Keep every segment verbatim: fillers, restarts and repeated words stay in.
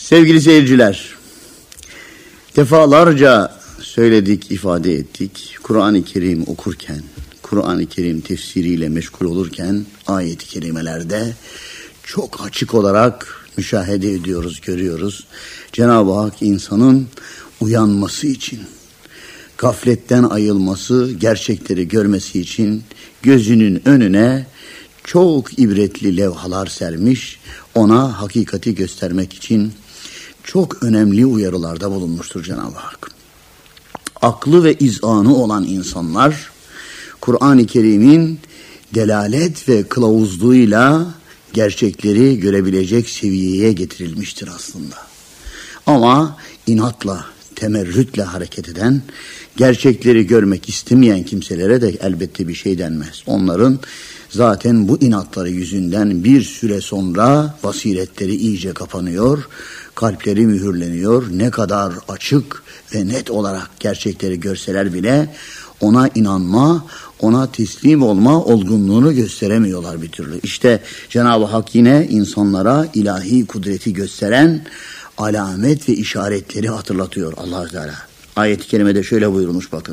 Sevgili seyirciler, defalarca söyledik, ifade ettik. Kur'an-ı Kerim okurken, Kur'an-ı Kerim tefsiriyle meşgul olurken ayet-i kerimelerde çok açık olarak müşahede ediyoruz, görüyoruz. Cenab-ı Hak insanın uyanması için, gafletten ayılması, gerçekleri görmesi için gözünün önüne çok ibretli levhalar sermiş, ona hakikati göstermek için çok önemli uyarılarda bulunmuştur Cenab-ı Hak. Aklı ve izanı olan insanlar, Kur'an-ı Kerim'in delalet ve kılavuzluğuyla gerçekleri görebilecek seviyeye getirilmiştir aslında. Ama inatla, temerrütle hareket eden, gerçekleri görmek istemeyen kimselere de elbette bir şey denmez. Onların zaten bu inatları yüzünden bir süre sonra basiretleri iyice kapanıyor, kalpleri mühürleniyor. Ne kadar açık ve net olarak gerçekleri görseler bile ona inanma, ona teslim olma olgunluğunu gösteremiyorlar bir türlü. İşte Cenab-ı Hak yine insanlara ilahi kudreti gösteren alamet ve işaretleri hatırlatıyor Allah Teala. Ayet-i kerimede şöyle buyurmuş, bakın.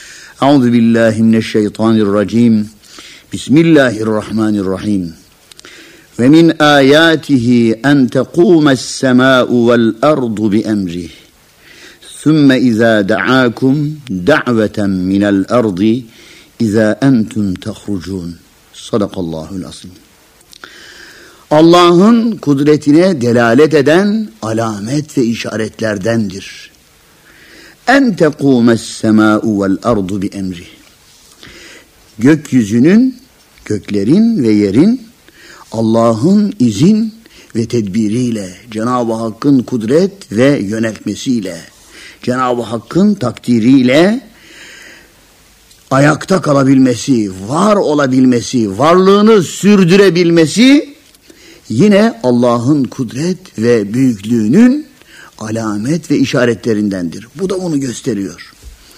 Euzubillahimineşşeytanirracim. Bismillahirrahmanirrahim. Ve min ayatihi en tequmes semâ'u vel ardu bi emrih. Sümme izâ da'âkum da'veten minel ardi izâ entum tehrucûn. Sadakallahul azim. Allah'ın kudretine delalet eden alamet ve işaretlerdendir. En tequmes semâ'u vel ardu bi emrih. Gökyüzünün, göklerin ve yerin Allah'ın izin ve tedbiriyle, Cenab-ı Hakk'ın kudret ve yöneltmesiyle, Cenab-ı Hakk'ın takdiriyle ayakta kalabilmesi, var olabilmesi, varlığını sürdürebilmesi yine Allah'ın kudret ve büyüklüğünün alamet ve işaretlerindendir. Bu da onu gösteriyor.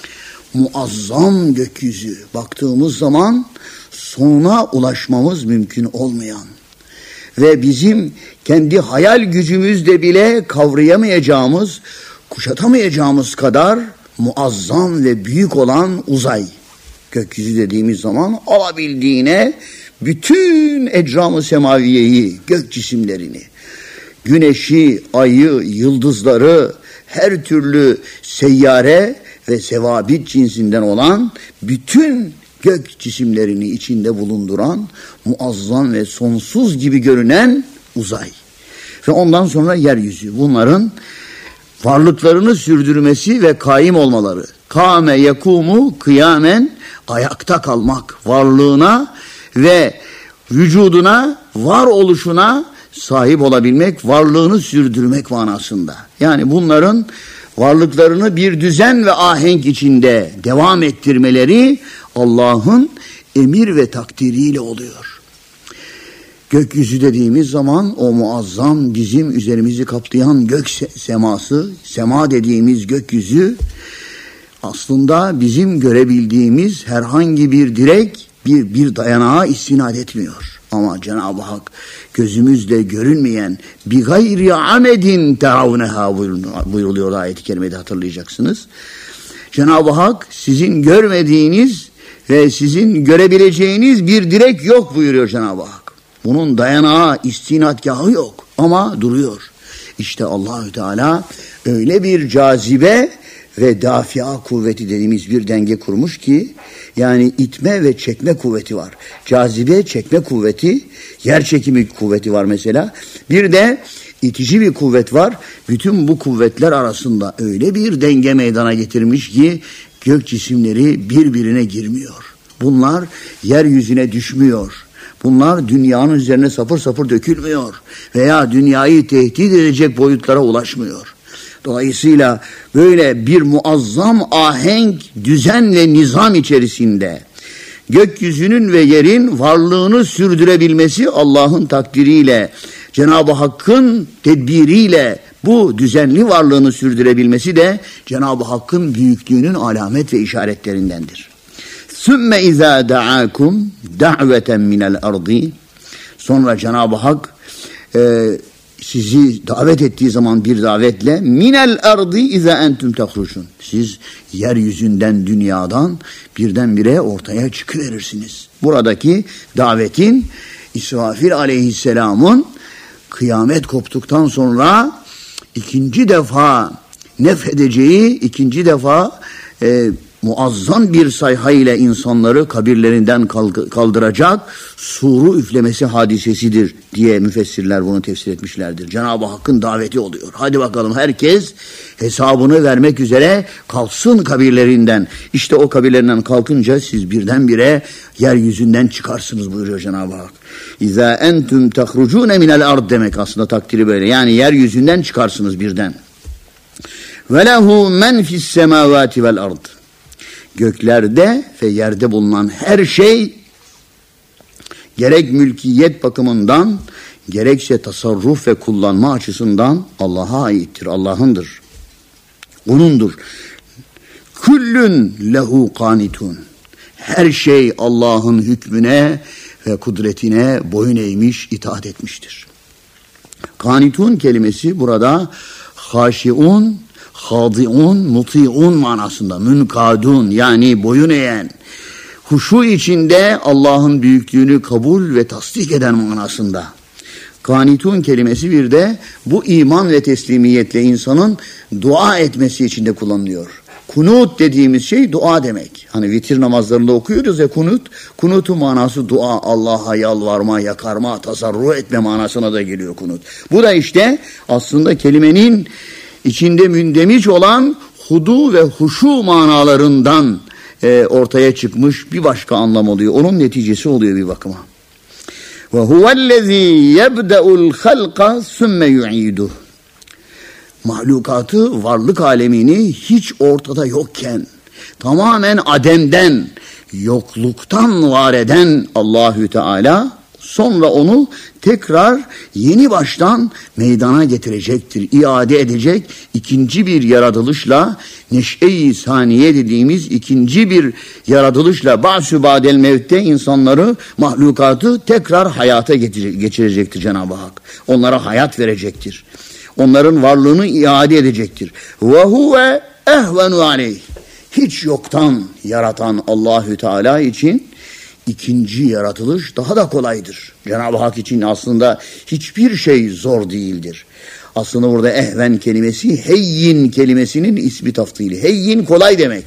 Muazzam gökyüzü, baktığımız zaman sonuna ulaşmamız mümkün olmayan ve bizim kendi hayal gücümüzle bile kavrayamayacağımız, kuşatamayacağımız kadar muazzam ve büyük olan uzay. Gökyüzü dediğimiz zaman alabildiğine bütün ecram-ı semaviyeyi, gök cisimlerini, güneşi, ayı, yıldızları, her türlü seyyare ve sevabit cinsinden olan bütün gök cisimlerini içinde bulunduran muazzam ve sonsuz gibi görünen uzay. Ve ondan sonra yeryüzü. Bunların varlıklarını sürdürmesi ve kaim olmaları. Kâme yekûmu kıyamen, ayakta kalmak, varlığına ve vücuduna, var oluşuna sahip olabilmek, varlığını sürdürmek manasında. Yani bunların varlıklarını bir düzen ve ahenk içinde devam ettirmeleri Allah'ın emir ve takdiriyle oluyor. Gökyüzü dediğimiz zaman o muazzam bizim üzerimizi kaplayan gök seması, sema dediğimiz gökyüzü aslında bizim görebildiğimiz herhangi bir direk, bir, bir dayanağa istinad etmiyor. Ama Cenab-ı Hak gözümüzle görünmeyen bi gayri amedin teravneha buyuruluyor ayet-i kerimede, hatırlayacaksınız. Cenab-ı Hak sizin görmediğiniz ve sizin görebileceğiniz bir direk yok buyuruyor Cenab-ı Hak. Bunun dayanağı, istinadgahı yok ama duruyor. İşte Allahü Teala öyle bir cazibe ve dafia kuvveti dediğimiz bir denge kurmuş ki, yani itme ve çekme kuvveti var. Cazibe, çekme kuvveti, yer çekimi kuvveti var mesela. Bir de itici bir kuvvet var. Bütün bu kuvvetler arasında öyle bir denge meydana getirmiş ki gök cisimleri birbirine girmiyor. Bunlar yeryüzüne düşmüyor. Bunlar dünyanın üzerine sapır sapır dökülmüyor veya dünyayı tehdit edecek boyutlara ulaşmıyor. Dolayısıyla böyle bir muazzam ahenk, düzen ve nizam içerisinde gökyüzünün ve yerin varlığını sürdürebilmesi Allah'ın takdiriyle, Cenab-ı Hakk'ın tedbiriyle bu düzenli varlığını sürdürebilmesi de Cenab-ı Hakk'ın büyüklüğünün alamet ve işaretlerindendir. Sümme izâ da'âkum da'veten minel ardi. Sonra Cenab-ı Hak e, sizi davet ettiği zaman bir davetle minel ardı iza entum tahrucun. Siz yeryüzünden, dünyadan birdenbire ortaya çıkıverirsiniz. Buradaki davetin İsrafil aleyhisselamın kıyamet koptuktan sonra ikinci defa nefedeceği, ikinci defa e, muazzam bir sayha ile insanları kabirlerinden kaldıracak suru üflemesi hadisesidir diye müfessirler bunu tefsir etmişlerdir. Cenab-ı Hakk'ın daveti oluyor. Hadi bakalım herkes hesabını vermek üzere kalksın kabirlerinden. İşte o kabirlerinden kalkınca siz birdenbire yeryüzünden çıkarsınız buyuruyor Cenab-ı Hak. İza entum tahrucune minel ard demek aslında takdiri böyle. Yani yeryüzünden çıkarsınız birden. Ve lehu men fis semavati vel ard. Göklerde ve yerde bulunan her şey gerek mülkiyet bakımından gerekse tasarruf ve kullanma açısından Allah'a aittir, Allah'ındır. Onundur. Kullun lehu kanitun. Her şey Allah'ın hükmüne ve kudretine boyun eğmiş, itaat etmiştir. Kanitun kelimesi burada haşiun, hadiun, mutiun manasında, münkadun yani boyun eğen, huşu içinde Allah'ın büyüklüğünü kabul ve tasdik eden manasında. Kanitun kelimesi bir de bu iman ve teslimiyetle insanın dua etmesi için de kullanılıyor. Kunut dediğimiz şey dua demek. Hani vitir namazlarında okuyoruz ya kunut. Kunutun manası dua, Allah'a yalvarma, yakarma, tasarruf etme manasına da geliyor kunut. Bu da işte aslında kelimenin içinde mündemiş olan hudu ve huşu manalarından e, ortaya çıkmış bir başka anlam oluyor. Onun neticesi oluyor bir bakıma. Ve huvellezî yebde'ul halqa sümme yu'iduh. Mahlukatı, varlık alemini hiç ortada yokken, tamamen ademden, yokluktan var eden Allahü Teala, sonra onu tekrar yeni baştan meydana getirecektir, iade edecek ikinci bir yaratılışla, neşe-i saniye dediğimiz ikinci bir yaratılışla, ba'su ba'del mevtte insanları, mahlukatı tekrar hayata geçirecektir Cenab-ı Hak. Onlara hayat verecektir. Onların varlığını iade edecektir. Ve huve ehvenu aleyh. Hiç yoktan yaratan Allahü Teala için ikinci yaratılış daha da kolaydır. Cenab-ı Hak için aslında hiçbir şey zor değildir. Aslında burada ehven kelimesi heyyin kelimesinin ismi taftili. Heyyin kolay demek.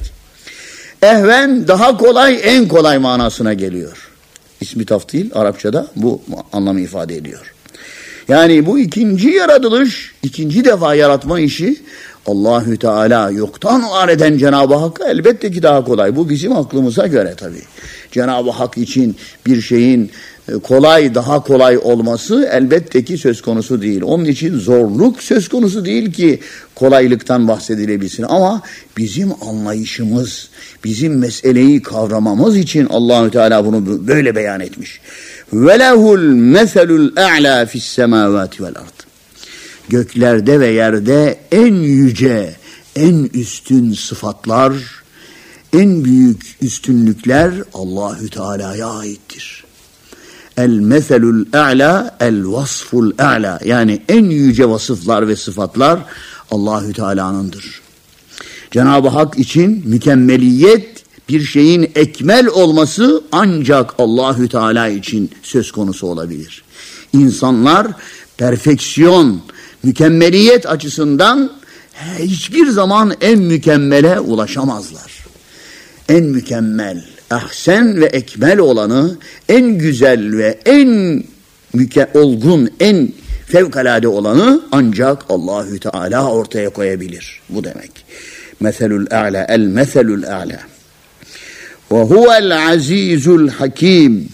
Ehven daha kolay, en kolay manasına geliyor. İsmi taftil Arapçada bu anlamı ifade ediyor. Yani bu ikinci yaratılış, ikinci defa yaratma işi Allahü Teala yoktan var eden Cenab-ı Hak elbette ki daha kolay. Bu bizim aklımıza göre tabii. Cenab-ı Hak için bir şeyin kolay, daha kolay olması elbette ki söz konusu değil. Onun için zorluk söz konusu değil ki kolaylıktan bahsedilebilsin. Ama bizim anlayışımız, bizim meseleyi kavramamız için Allahü Teala bunu böyle beyan etmiş. وَلَهُ الْمَثَلُ الْاَعْلَى فِي السَّمَاوَاتِ وَالْاَرْضِ. Göklerde ve yerde en yüce, en üstün sıfatlar, en büyük üstünlükler Allahü Teala'ya aittir. El-meselul a'la, el-vasful a'la. Yani en yüce vasıflar ve sıfatlar Allahü Teala'nındır. Cenab-ı Hak için mükemmeliyet, bir şeyin ekmel olması ancak Allahü Teala için söz konusu olabilir. İnsanlar perfeksiyon, mükemmeliyet açısından hiçbir zaman en mükemmele ulaşamazlar. En mükemmel, ahsen ve ekmel olanı, en güzel ve en müke- olgun, en fevkalade olanı ancak Allahü Teala ortaya koyabilir. Bu demek. Meselul a'la, el meselul a'la. Ve huvel azizul hakim.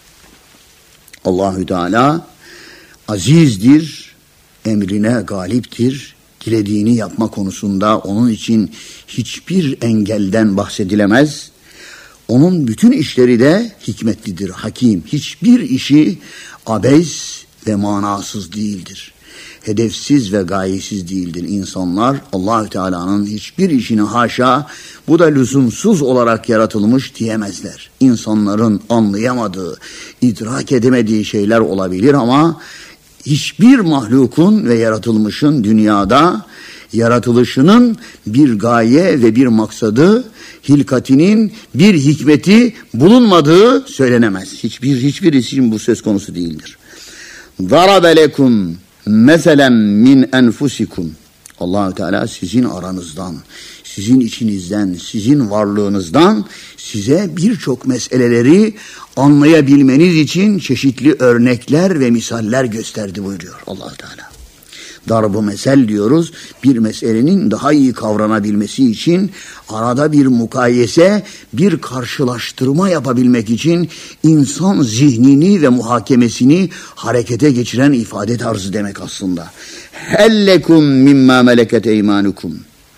Allahü Teala azizdir, emrine galiptir. Dilediğini yapma konusunda onun için hiçbir engelden bahsedilemez. Onun bütün işleri de hikmetlidir, hakim. Hiçbir işi abes ve manasız değildir. Hedefsiz ve gayesiz değildir. İnsanlar Allahü Teala'nın hiçbir işini haşa, bu da lüzumsuz olarak yaratılmış diyemezler. İnsanların anlayamadığı, idrak edemediği şeyler olabilir ama hiçbir mahlukun ve yaratılmışın dünyada yaratılışının bir gaye ve bir maksadı, hilkatinin bir hikmeti bulunmadığı söylenemez. Hiçbir hiçbir için bu söz konusu değildir. Darabe lekum meselen min enfusikum. Allah-u Teala sizin aranızdan, sizin içinizden, sizin varlığınızdan size birçok meseleleri anlayabilmeniz için çeşitli örnekler ve misaller gösterdi buyuruyor Allah-u Teala. Darb-ı mesel diyoruz, bir meselenin daha iyi kavranabilmesi için arada bir mukayese, bir karşılaştırma yapabilmek için insan zihnini ve muhakemesini harekete geçiren ifade tarzı demek aslında. Hellekum mimma meleket eymanukum.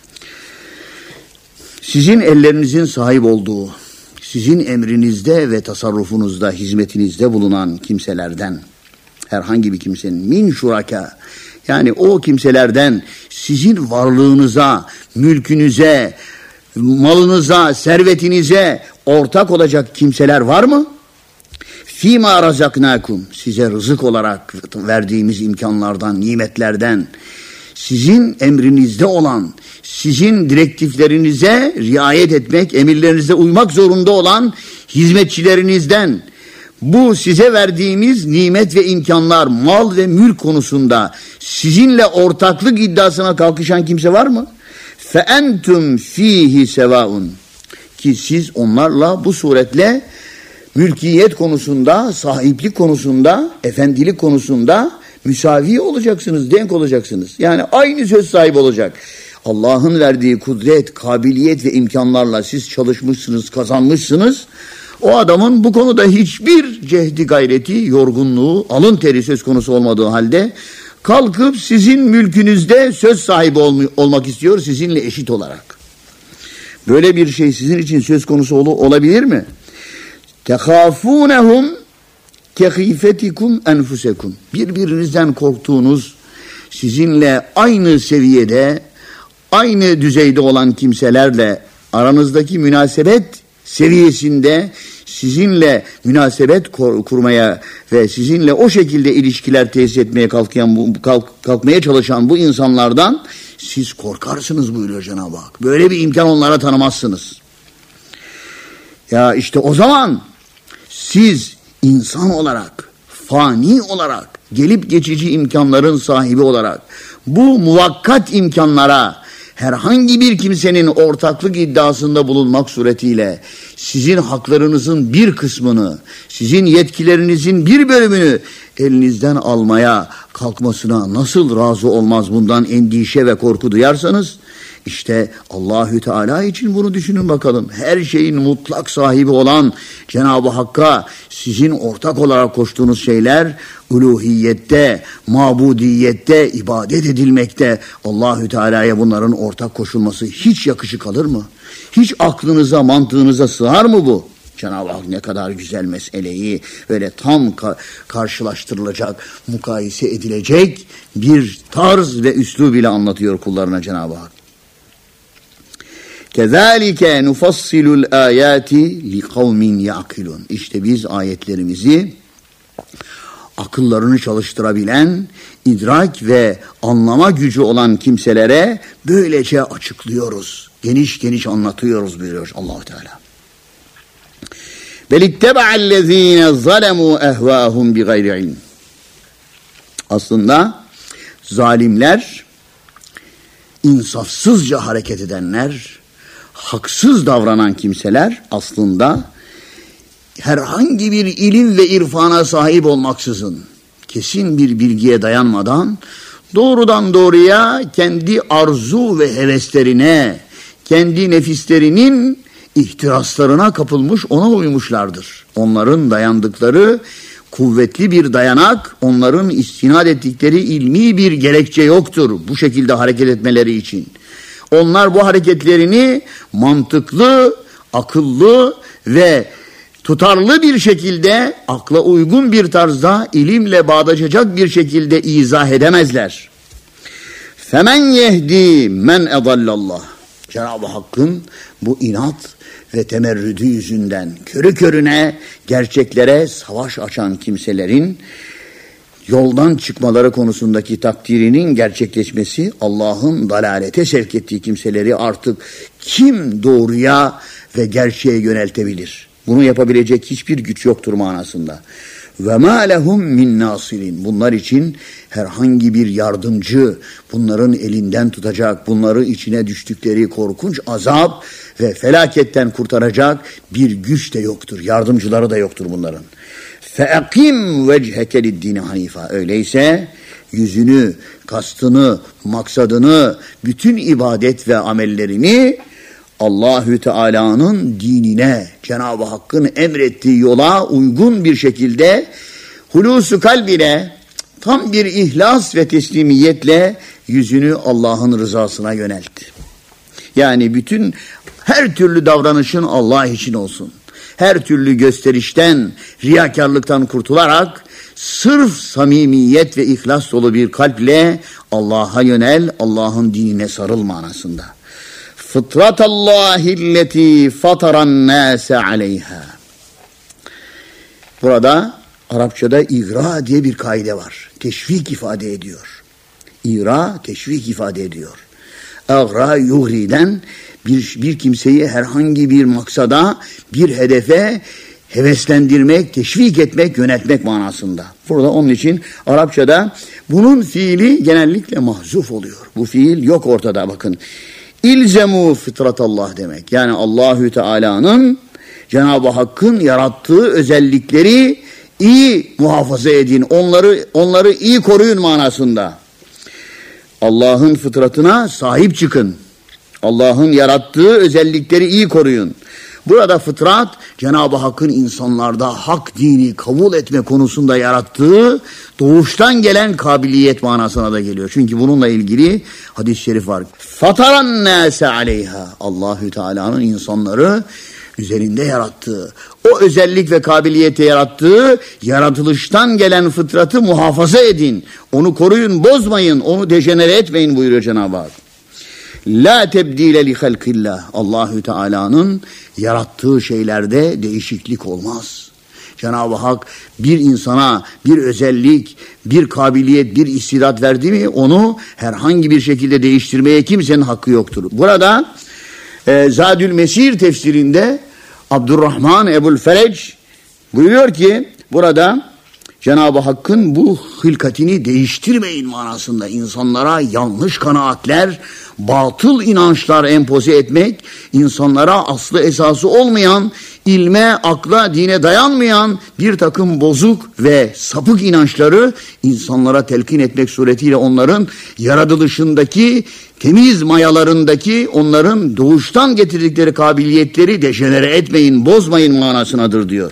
Sizin ellerinizin sahip olduğu, sizin emrinizde ve tasarrufunuzda, hizmetinizde bulunan kimselerden, herhangi bir kimsenin min şuraka, yani o kimselerden sizin varlığınıza, mülkünüze, malınıza, servetinize ortak olacak kimseler var mı? Fîmâ razaknâkum, size rızık olarak verdiğimiz imkanlardan, nimetlerden, sizin emrinizde olan, sizin direktiflerinize riayet etmek, emirlerinize uymak zorunda olan hizmetçilerinizden, bu size verdiğimiz nimet ve imkanlar, mal ve mülk konusunda sizinle ortaklık iddiasına kalkışan kimse var mı? فَاَنْتُمْ ف۪يهِ سَوَاءٌ, ki siz onlarla bu suretle mülkiyet konusunda, sahiplik konusunda, efendilik konusunda müsavi olacaksınız, denk olacaksınız. Yani aynı söz sahibi olacak. Allah'ın verdiği kudret, kabiliyet ve imkanlarla siz çalışmışsınız, kazanmışsınız. O adamın bu konuda hiçbir cehdi, gayreti, yorgunluğu, alın teri söz konusu olmadığı halde kalkıp sizin mülkünüzde söz sahibi ol- olmak istiyor sizinle eşit olarak. Böyle bir şey sizin için söz konusu ol- olabilir mi? Tehâfûnehum kehîfetikum enfusekum. Birbirinizden korktuğunuz, sizinle aynı seviyede, aynı düzeyde olan kimselerle aranızdaki münasebet seviyesinde sizinle münasebet kurmaya ve sizinle o şekilde ilişkiler tesis etmeye kalkayan bu, kalk, kalkmaya çalışan bu insanlardan siz korkarsınız buyuruyor Cenab-ı Hak. Böyle bir imkan onlara tanımazsınız. Ya işte o zaman siz insan olarak, fani olarak, gelip geçici imkanların sahibi olarak bu muvakkat imkanlara herhangi bir kimsenin ortaklık iddiasında bulunmak suretiyle sizin haklarınızın bir kısmını, sizin yetkilerinizin bir bölümünü elinizden almaya kalkmasına nasıl razı olmaz, bundan endişe ve korku duyarsanız, işte Allahü Teala için bunu düşünün bakalım. Her şeyin mutlak sahibi olan Cenab-ı Hakk'a sizin ortak olarak koştuğunuz şeyler uluhiyette, mabudiyette, ibadet edilmekte. Allahü Teala'ya bunların ortak koşulması hiç yakışık alır mı? Hiç aklınıza, mantığınıza sığar mı bu? Cenab-ı Hak ne kadar güzel meseleyi böyle tam ka- karşılaştırılacak, mukayese edilecek bir tarz ve üslub ile anlatıyor kullarına Cenab-ı Hak. Kezalike nufassilul ayati li kavmin yaqilun. İşte biz ayetlerimizi akıllarını çalıştırabilen, idrak ve anlama gücü olan kimselere böylece açıklıyoruz. Geniş geniş anlatıyoruz buyuruyor Allah-u Teala. Belittebe'allezine zalemu ehvâhum bi gayri ilm. Aslında zalimler, insafsızca hareket edenler, haksız davranan kimseler aslında herhangi bir ilim ve irfana sahip olmaksızın, kesin bir bilgiye dayanmadan doğrudan doğruya kendi arzu ve heveslerine, kendi nefislerinin ihtiraslarına kapılmış, ona uymuşlardır. Onların dayandıkları kuvvetli bir dayanak, onların istinad ettikleri ilmi bir gerekçe yoktur bu şekilde hareket etmeleri için. Onlar bu hareketlerini mantıklı, akıllı ve tutarlı bir şekilde, akla uygun bir tarzda, ilimle bağdaşacak bir şekilde izah edemezler. Femen yehdi men edallallah. Cenab-ı Hakk'ın bu inat ve temerrüdü yüzünden körü körüne gerçeklere savaş açan kimselerin yoldan çıkmaları konusundaki takdirinin gerçekleşmesi, Allah'ın dalalete sevk ettiği kimseleri artık kim doğruya ve gerçeğe yöneltebilir? Bunu yapabilecek hiçbir güç yoktur manasında. Ve ma lehum min nasirin. Bunlar için herhangi bir yardımcı, bunların elinden tutacak, bunları içine düştükleri korkunç azap ve felaketten kurtaracak bir güç de yoktur. Yardımcıları da yoktur bunların. Fe'akim vecheke lid-dini hanifa. Öyleyse yüzünü, kastını, maksadını, bütün ibadet ve amellerini Allahü Teala'nın dinine, Cenab-ı Hakk'ın emrettiği yola uygun bir şekilde hulusu kalbine, tam bir ihlas ve teslimiyetle yüzünü Allah'ın rızasına yöneltti. Yani bütün her türlü davranışın Allah için olsun. Her türlü gösterişten, riyakarlıktan kurtularak sırf samimiyet ve ihlas dolu bir kalple Allah'a yönel, Allah'ın dinine sarıl manasında. Fıtratallahilleti fataran nase aleyha. Burada Arapçada igra diye bir kaide var. Teşvik ifade ediyor. İgra teşvik ifade ediyor. Agra yuhriden bir, bir kimseyi herhangi bir maksada, bir hedefe heveslendirmek, teşvik etmek, yönetmek manasında. Burada onun için Arapçada bunun fiili genellikle mahzuf oluyor. Bu fiil yok ortada bakın. İlzemu fıtratallah demek. Yani Allahü Teala'nın, Cenab-ı Hakk'ın yarattığı özellikleri iyi muhafaza edin. Onları onları iyi koruyun manasında. Allah'ın fıtratına sahip çıkın. Allah'ın yarattığı özellikleri iyi koruyun. Burada fıtrat, Cenab-ı Hakk'ın insanlarda hak dini kabul etme konusunda yarattığı doğuştan gelen kabiliyet manasına da geliyor. Çünkü bununla ilgili hadis-i şerif var. Fataran nase aleyha. Allahü Teala'nın insanları üzerinde yarattığı, o özellik ve kabiliyete yarattığı yaratılıştan gelen fıtratı muhafaza edin. Onu koruyun, bozmayın, onu dejenere etmeyin buyuruyor Cenab-ı Hak. La tebdile li halkillah. Allahü Teala'nın yarattığı şeylerde değişiklik olmaz. Cenab-ı Hak bir insana bir özellik, bir kabiliyet, bir istidat verdi mi onu herhangi bir şekilde değiştirmeye kimsenin hakkı yoktur. Burada e, Zadül Mesir tefsirinde Abdurrahman Ebul Ferec buyuruyor ki burada Cenab-ı Hakk'ın bu hılkatini değiştirmeyin manasında insanlara yanlış kanaatler, batıl inançlar empoze etmek, insanlara aslı esası olmayan, ilme, akla, dine dayanmayan bir takım bozuk ve sapık inançları insanlara telkin etmek suretiyle onların yaratılışındaki, temiz mayalarındaki onların doğuştan getirdikleri kabiliyetleri dejenere etmeyin, bozmayın manasınadır diyor.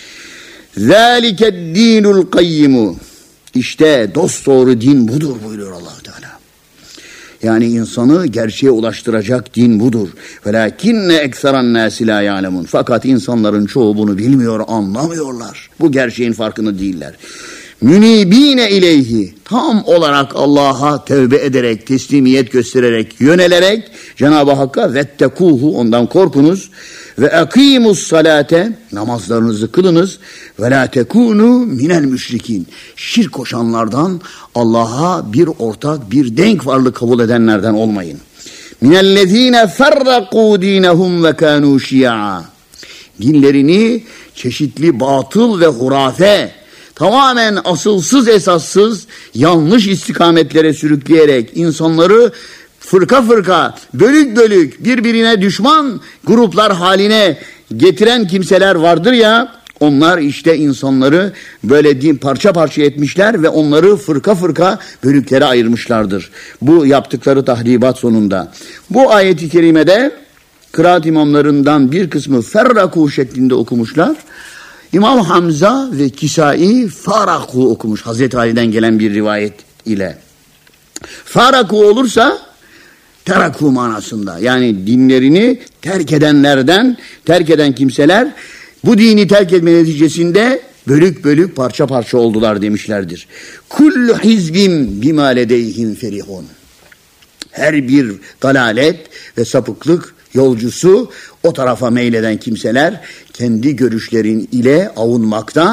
ذَٰلِكَ الدِّينُ الْقَيِّمُ. İşte dosdoğru din budur buyuruyor Allah Teala. Yani insanı gerçeğe ulaştıracak din budur. وَلَاكِنَّ اَكْثَرَ النَّاسِ لَا يَعْلَمُونَ. Fakat insanların çoğu bunu bilmiyor, anlamıyorlar. Bu gerçeğin farkında değiller. Münibine ileyhi. Tam olarak Allah'a tevbe ederek, teslimiyet göstererek, yönelerek Cenab-ı Hakk'a vettekuhu, ondan korkunuz. Ve akimus salate, namazlarınızı kılınız. Ve la tekunu minel müşrikin. Şirk koşanlardan, Allah'a bir ortak, bir denk varlık kabul edenlerden olmayın. Minellezine ferraku dinehum ve kanu şi'a. Dinlerini çeşitli batıl ve hurafe, tamamen asılsız esassız yanlış istikametlere sürükleyerek insanları fırka fırka, bölük bölük birbirine düşman gruplar haline getiren kimseler vardır ya, onlar işte insanları böyle din parça parça etmişler ve onları fırka fırka bölüklere ayırmışlardır. Bu yaptıkları tahribat sonunda. Bu ayeti kerimede kıraat imamlarından bir kısmı ferraku şeklinde okumuşlar. İmam Hamza ve Kisai faraku okumuş. Hazreti Ali'den gelen bir rivayet ile. Faraku olursa teraku manasında. Yani dinlerini terk edenlerden, terk eden kimseler bu dini terk etme neticesinde bölük bölük parça parça oldular demişlerdir. Kullu hizbim bima ledeyhim ferihun. Her bir dalalet ve sapıklık yolcusu, o tarafa meyleden kimseler kendi görüşlerin ile avunmakta,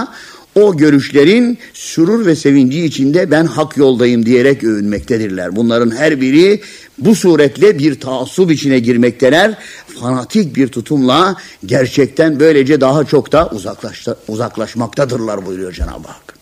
o görüşlerin sürur ve sevinci içinde ben hak yoldayım diyerek övünmektedirler. Bunların her biri bu suretle bir taassup içine girmekteler. Fanatik bir tutumla gerçekten böylece daha çok da uzaklaş, uzaklaşmaktadırlar buyuruyor Cenab-ı Hak.